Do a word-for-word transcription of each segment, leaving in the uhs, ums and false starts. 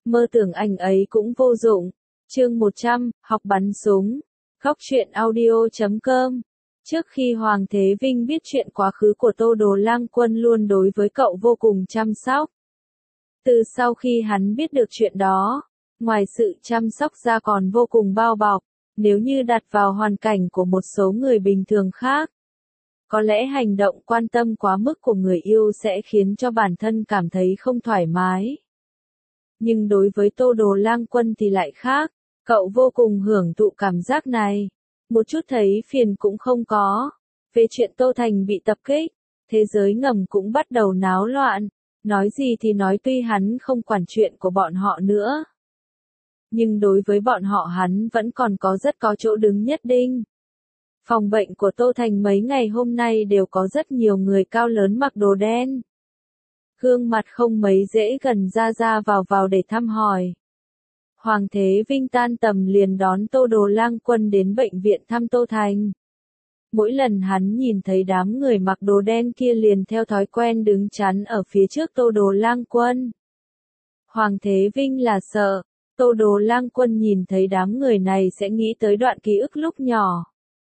Mơ tưởng anh ấy cũng vô dụng. Chương một trăm, học bắn súng. Góc truyện audio chấm com. Trước khi Hoàng Thế Vinh biết chuyện quá khứ của Tô Đồ Lang Quân luôn đối với cậu vô cùng chăm sóc. Từ sau khi hắn biết được chuyện đó, ngoài sự chăm sóc ra còn vô cùng bao bọc, nếu như đặt vào hoàn cảnh của một số người bình thường khác, có lẽ hành động quan tâm quá mức của người yêu sẽ khiến cho bản thân cảm thấy không thoải mái. Nhưng đối với Tô Đồ Lang Quân thì lại khác, cậu vô cùng hưởng thụ cảm giác này, một chút thấy phiền cũng không có. Về chuyện Tô Thành bị tập kích, thế giới ngầm cũng bắt đầu náo loạn, nói gì thì nói tuy hắn không quản chuyện của bọn họ nữa. Nhưng đối với bọn họ hắn vẫn còn có rất có chỗ đứng nhất định. Phòng bệnh của Tô Thành mấy ngày hôm nay đều có rất nhiều người cao lớn mặc đồ đen. Gương mặt không mấy dễ gần ra ra vào vào để thăm hỏi. Hoàng Thế Vinh tan tầm liền đón Tô Đồ Lang Quân đến bệnh viện thăm Tô Thành. Mỗi lần hắn nhìn thấy đám người mặc đồ đen kia liền theo thói quen đứng chắn ở phía trước Tô Đồ Lang Quân. Hoàng Thế Vinh là sợ, Tô Đồ Lang Quân nhìn thấy đám người này sẽ nghĩ tới đoạn ký ức lúc nhỏ.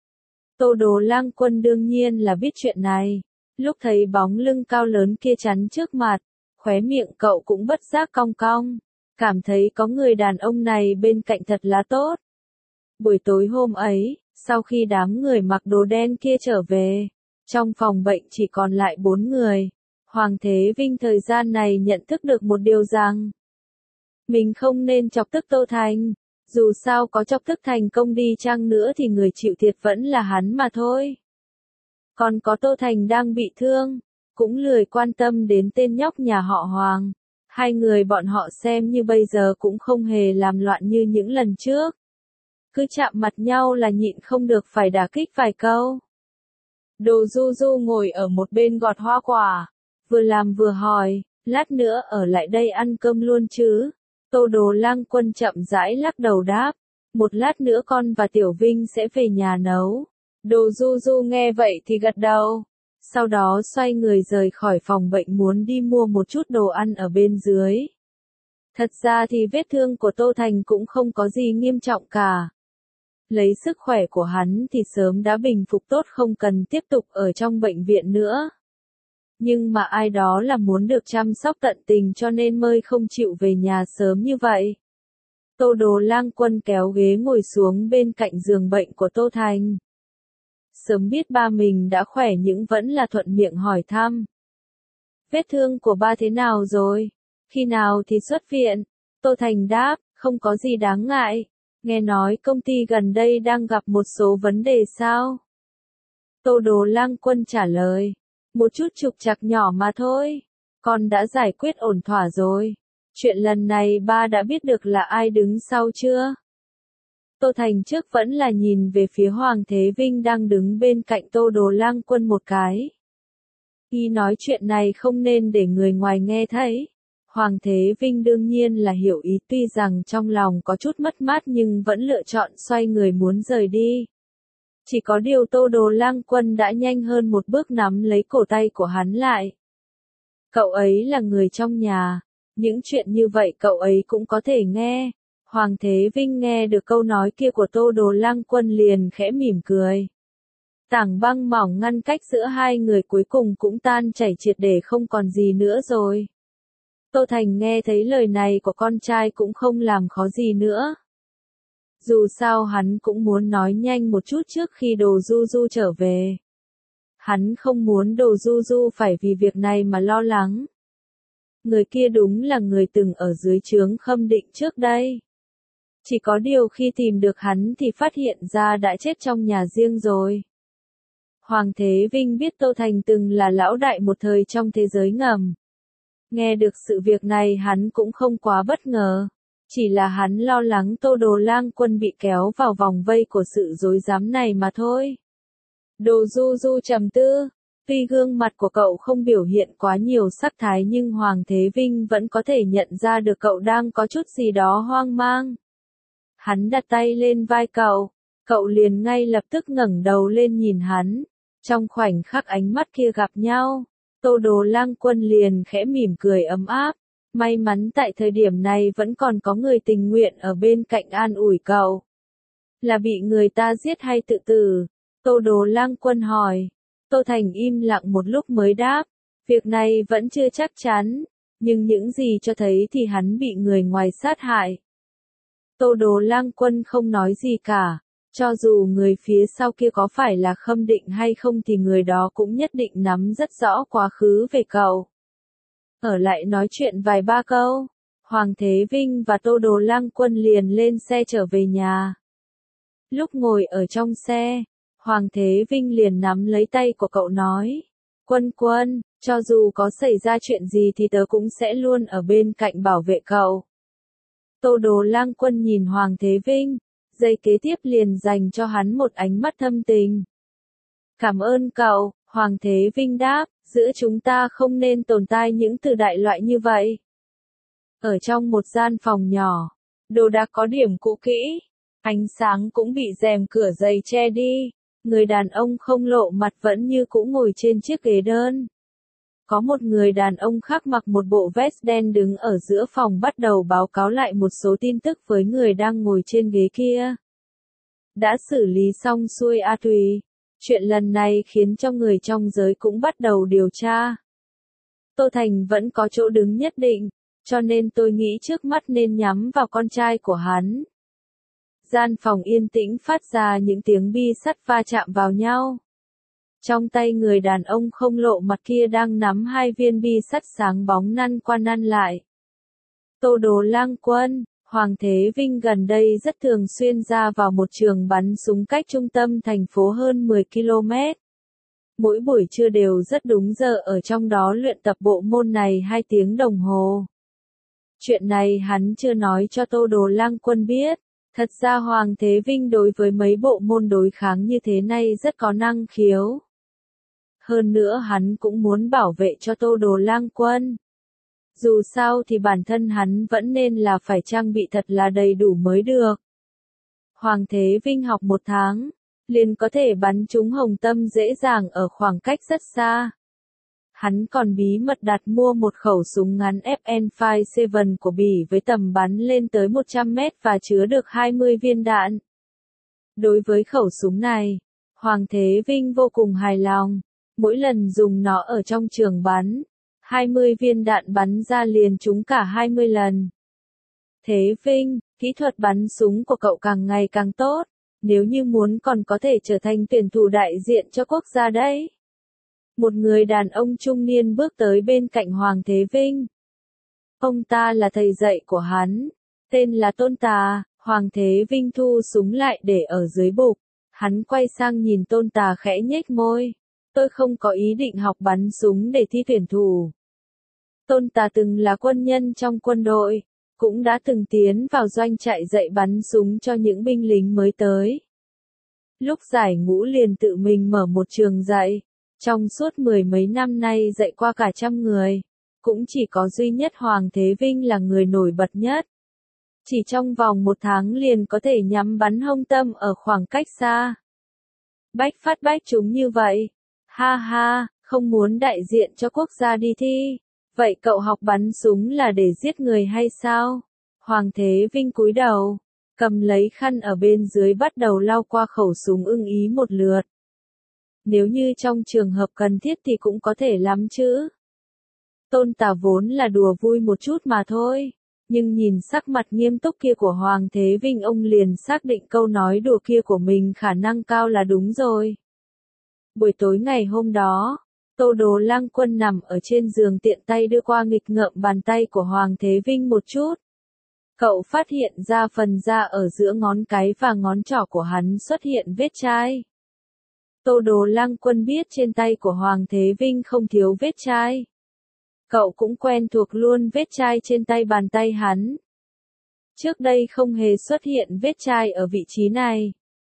Tô Đồ Lang Quân đương nhiên là biết chuyện này. Lúc thấy bóng lưng cao lớn kia chắn trước mặt, khóe miệng cậu cũng bất giác cong cong, cảm thấy có người đàn ông này bên cạnh thật là tốt. Buổi tối hôm ấy, sau khi đám người mặc đồ đen kia trở về, trong phòng bệnh chỉ còn lại bốn người. Hoàng Thế Vinh thời gian này nhận thức được một điều rằng, mình không nên chọc tức Tô Thành, dù sao có chọc tức thành công đi chăng nữa thì người chịu thiệt vẫn là hắn mà thôi. Còn có Tô Thành đang bị thương, cũng lười quan tâm đến tên nhóc nhà họ Hoàng. Hai người bọn họ xem như bây giờ cũng không hề làm loạn như những lần trước. Cứ chạm mặt nhau là nhịn không được phải đả kích vài câu. Đồ Du Du ngồi ở một bên gọt hoa quả, vừa làm vừa hỏi, lát nữa ở lại đây ăn cơm luôn chứ? Tô Đồ Lang Quân chậm rãi lắc đầu đáp, một lát nữa con và Tiểu Vinh sẽ về nhà nấu. Đồ Du Du nghe vậy thì gật đầu, sau đó xoay người rời khỏi phòng bệnh muốn đi mua một chút đồ ăn ở bên dưới. Thật ra thì vết thương của Tô Thành cũng không có gì nghiêm trọng cả. Lấy sức khỏe của hắn thì sớm đã bình phục tốt không cần tiếp tục ở trong bệnh viện nữa. Nhưng mà ai đó là muốn được chăm sóc tận tình cho nên mới không chịu về nhà sớm như vậy. Tô Đồ Lang Quân kéo ghế ngồi xuống bên cạnh giường bệnh của Tô Thành. Sớm biết ba mình đã khỏe nhưng vẫn là thuận miệng hỏi thăm. Vết thương của ba thế nào rồi? Khi nào thì xuất viện? Tô Thành đáp, không có gì đáng ngại. Nghe nói công ty gần đây đang gặp một số vấn đề sao? Tô Đồ Lang Quân trả lời, một chút trục trặc nhỏ mà thôi. Con đã giải quyết ổn thỏa rồi. Chuyện lần này ba đã biết được là ai đứng sau chưa? Tô Thành trước vẫn là nhìn về phía Hoàng Thế Vinh đang đứng bên cạnh Tô Đồ Lang Quân một cái. Khi nói chuyện này không nên để người ngoài nghe thấy. Hoàng Thế Vinh đương nhiên là hiểu ý tuy rằng trong lòng có chút mất mát nhưng vẫn lựa chọn xoay người muốn rời đi. Chỉ có điều Tô Đồ Lang Quân đã nhanh hơn một bước nắm lấy cổ tay của hắn lại. Cậu ấy là người trong nhà, những chuyện như vậy cậu ấy cũng có thể nghe. Hoàng Thế Vinh nghe được câu nói kia của Tô Đồ Lang Quân liền khẽ mỉm cười. Tảng băng mỏng ngăn cách giữa hai người cuối cùng cũng tan chảy triệt để không còn gì nữa rồi. Tô Thành nghe thấy lời này của con trai cũng không làm khó gì nữa. Dù sao hắn cũng muốn nói nhanh một chút trước khi Đồ Du Du trở về. Hắn không muốn Đồ Du Du phải vì việc này mà lo lắng. Người kia đúng là người từng ở dưới trướng Khâm Định trước đây. Chỉ có điều khi tìm được hắn thì phát hiện ra đã chết trong nhà riêng rồi. Hoàng Thế Vinh biết Tô Thành từng là lão đại một thời trong thế giới ngầm. Nghe được sự việc này hắn cũng không quá bất ngờ. Chỉ là hắn lo lắng Tô Đồ Lang Quân bị kéo vào vòng vây của sự dối dám này mà thôi. Đồ Du Du trầm tư. Tuy gương mặt của cậu không biểu hiện quá nhiều sắc thái nhưng Hoàng Thế Vinh vẫn có thể nhận ra được cậu đang có chút gì đó hoang mang. Hắn đặt tay lên vai cậu, cậu liền ngay lập tức ngẩng đầu lên nhìn hắn. Trong khoảnh khắc ánh mắt kia gặp nhau, Tô Đồ Lang Quân liền khẽ mỉm cười ấm áp, May mắn tại thời điểm này vẫn còn có người tình nguyện ở bên cạnh an ủi cậu. Là bị người ta giết hay tự tử? Tô Đồ Lang Quân hỏi. Tô Thành im lặng một lúc mới đáp. Việc này vẫn chưa chắc chắn, nhưng những gì cho thấy thì hắn bị người ngoài sát hại. Tô Đồ Lang Quân không nói gì cả. Cho dù người phía sau kia có phải là Khâm Định hay không thì người đó cũng nhất định nắm rất rõ quá khứ về cậu. Ở lại nói chuyện vài ba câu, Hoàng Thế Vinh và Tô Đồ Lang Quân liền lên xe trở về nhà. Lúc ngồi ở trong xe, Hoàng Thế Vinh liền nắm lấy tay của cậu nói, Quân Quân, cho dù có xảy ra chuyện gì thì tớ cũng sẽ luôn ở bên cạnh bảo vệ cậu. Tô Đồ Lang Quân nhìn Hoàng Thế Vinh, giây kế tiếp liền dành cho hắn một ánh mắt thâm tình. Cảm ơn cậu, Hoàng Thế Vinh đáp, giữa chúng ta không nên tồn tại những từ đại loại như vậy. Ở trong một gian phòng nhỏ, đồ đạc có điểm cũ kỹ, ánh sáng cũng bị rèm cửa dày che đi, người đàn ông không lộ mặt vẫn như cũ ngồi trên chiếc ghế đơn. Có một người đàn ông khác mặc một bộ vest đen đứng ở giữa phòng bắt đầu báo cáo lại một số tin tức với người đang ngồi trên ghế kia. Đã xử lý xong xuôi A Tùy. Chuyện lần này khiến cho người trong giới cũng bắt đầu điều tra. Tô Thành vẫn có chỗ đứng nhất định, cho nên tôi nghĩ trước mắt nên nhắm vào con trai của hắn. Gian phòng yên tĩnh phát ra những tiếng bi sắt va chạm vào nhau. Trong tay người đàn ông không lộ mặt kia đang nắm hai viên bi sắt sáng bóng năn qua năn lại. Tô Đồ Lang Quân, Hoàng Thế Vinh gần đây rất thường xuyên ra vào một trường bắn súng cách trung tâm thành phố hơn mười ki lô mét. Mỗi buổi trưa đều rất đúng giờ ở trong đó luyện tập bộ môn này hai tiếng đồng hồ. Chuyện này hắn chưa nói cho Tô Đồ Lang Quân biết. Thật ra Hoàng Thế Vinh đối với mấy bộ môn đối kháng như thế này rất có năng khiếu. Hơn nữa hắn cũng muốn bảo vệ cho Tô Đồ Lang Quân. Dù sao thì bản thân hắn vẫn nên là phải trang bị thật là đầy đủ mới được. Hoàng Thế Vinh học một tháng, liền có thể bắn trúng hồng tâm dễ dàng ở khoảng cách rất xa. Hắn còn bí mật đặt mua một khẩu súng ngắn F N năm bảy của Bỉ với tầm bắn lên tới một trăm mét và chứa được hai mươi viên đạn. Đối với khẩu súng này, Hoàng Thế Vinh vô cùng hài lòng. Mỗi lần dùng nó ở trong trường bắn, hai mươi viên đạn bắn ra liền trúng cả hai mươi lần. Thế Vinh, kỹ thuật bắn súng của cậu càng ngày càng tốt, nếu như muốn còn có thể trở thành tuyển thủ đại diện cho quốc gia đấy. Một người đàn ông trung niên bước tới bên cạnh Hoàng Thế Vinh. Ông ta là thầy dạy của hắn, tên là Tôn Tà. Hoàng Thế Vinh thu súng lại để ở dưới bục. Hắn quay sang nhìn Tôn Tà khẽ nhếch môi. Tôi không có ý định học bắn súng để thi tuyển thủ. Tôn Tà từng là quân nhân trong quân đội, cũng đã từng tiến vào doanh trại dạy bắn súng cho những binh lính mới tới. Lúc giải ngũ liền tự mình mở một trường dạy. Trong suốt mười mấy năm nay dạy qua cả trăm người, cũng chỉ có duy nhất Hoàng Thế Vinh là người nổi bật nhất. Chỉ trong vòng một tháng liền có thể nhắm bắn hông tâm ở khoảng cách xa. Bách phát bách chúng như vậy. Ha ha, không muốn đại diện cho quốc gia đi thi. Vậy cậu học bắn súng là để giết người hay sao? Hoàng Thế Vinh cúi đầu, cầm lấy khăn ở bên dưới bắt đầu lau qua khẩu súng ưng ý một lượt. Nếu như trong trường hợp cần thiết thì cũng có thể lắm chứ. Tôn Tà vốn là đùa vui một chút mà thôi. Nhưng nhìn sắc mặt nghiêm túc kia của Hoàng Thế Vinh ông liền xác định câu nói đùa kia của mình khả năng cao là đúng rồi. Buổi tối ngày hôm đó, Tô Đồ Lang Quân nằm ở trên giường tiện tay đưa qua nghịch ngợm bàn tay của Hoàng Thế Vinh một chút. Cậu phát hiện ra phần da ở giữa ngón cái và ngón trỏ của hắn xuất hiện vết chai. Tô Đồ Lang Quân biết trên tay của Hoàng Thế Vinh không thiếu vết chai. Cậu cũng quen thuộc luôn vết chai trên tay bàn tay hắn. Trước đây không hề xuất hiện vết chai ở vị trí này.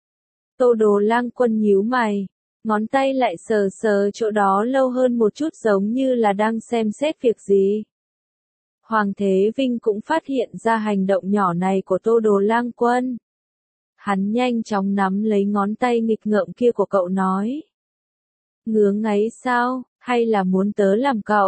Tô Đồ Lang Quân nhíu mày, ngón tay lại sờ sờ chỗ đó lâu hơn một chút giống như là đang xem xét việc gì. Hoàng Thế Vinh cũng phát hiện ra hành động nhỏ này của Tô Đồ Lang Quân. Hắn nhanh chóng nắm lấy ngón tay nghịch ngợm kia của cậu nói. Ngứa ngáy sao, hay là muốn tớ làm cậu?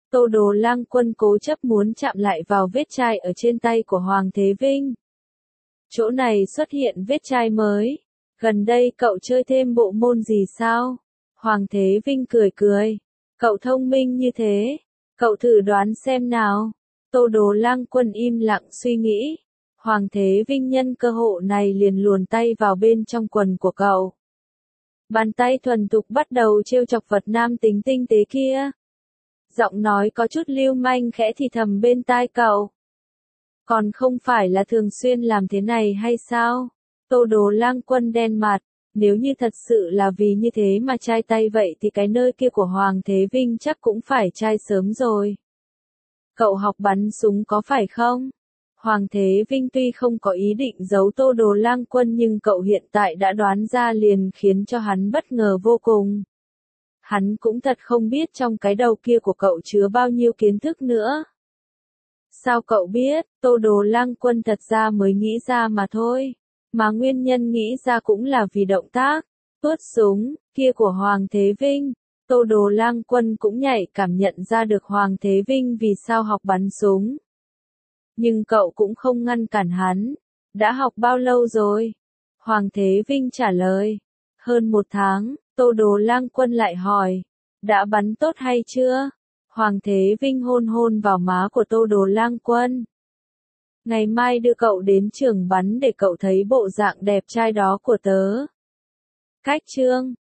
Tô Đồ Lang Quân cố chấp muốn chạm lại vào vết chai ở trên tay của Hoàng Thế Vinh. Chỗ này xuất hiện vết chai mới. Gần đây cậu chơi thêm bộ môn gì sao? Hoàng Thế Vinh cười cười. Cậu thông minh như thế. Cậu thử đoán xem nào. Tô Đồ Lang Quân im lặng suy nghĩ. Hoàng Thế Vinh nhân cơ hội này liền luồn tay vào bên trong quần của cậu. Bàn tay thuần thục bắt đầu trêu chọc vật nam tính tinh tế kia. Giọng nói có chút lưu manh khẽ thì thầm bên tai cậu. Còn không phải là thường xuyên làm thế này hay sao? Tô Đồ Lang Quân đen mặt. Nếu như thật sự là vì như thế mà chai tay vậy thì cái nơi kia của Hoàng Thế Vinh chắc cũng phải chai sớm rồi. Cậu học bắn súng có phải không? Hoàng Thế Vinh tuy không có ý định giấu Tô Đồ Lang Quân nhưng cậu hiện tại đã đoán ra liền khiến cho hắn bất ngờ vô cùng. Hắn cũng thật không biết trong cái đầu kia của cậu chứa bao nhiêu kiến thức nữa. Sao cậu biết? Tô Đồ Lang Quân thật ra mới nghĩ ra mà thôi. Mà nguyên nhân nghĩ ra cũng là vì động tác tuốt súng kia của Hoàng Thế Vinh. Tô Đồ Lang Quân cũng nhạy cảm nhận ra được Hoàng Thế Vinh vì sao học bắn súng. Nhưng cậu cũng không ngăn cản hắn. Đã học bao lâu rồi? Hoàng Thế Vinh trả lời. Hơn một tháng. Tô Đồ Lang Quân lại hỏi. Đã bắn tốt hay chưa? Hoàng Thế Vinh hôn hôn vào má của Tô Đồ Lang Quân. Ngày mai đưa cậu đến trường bắn để cậu thấy bộ dạng đẹp trai đó của tớ. Cách chương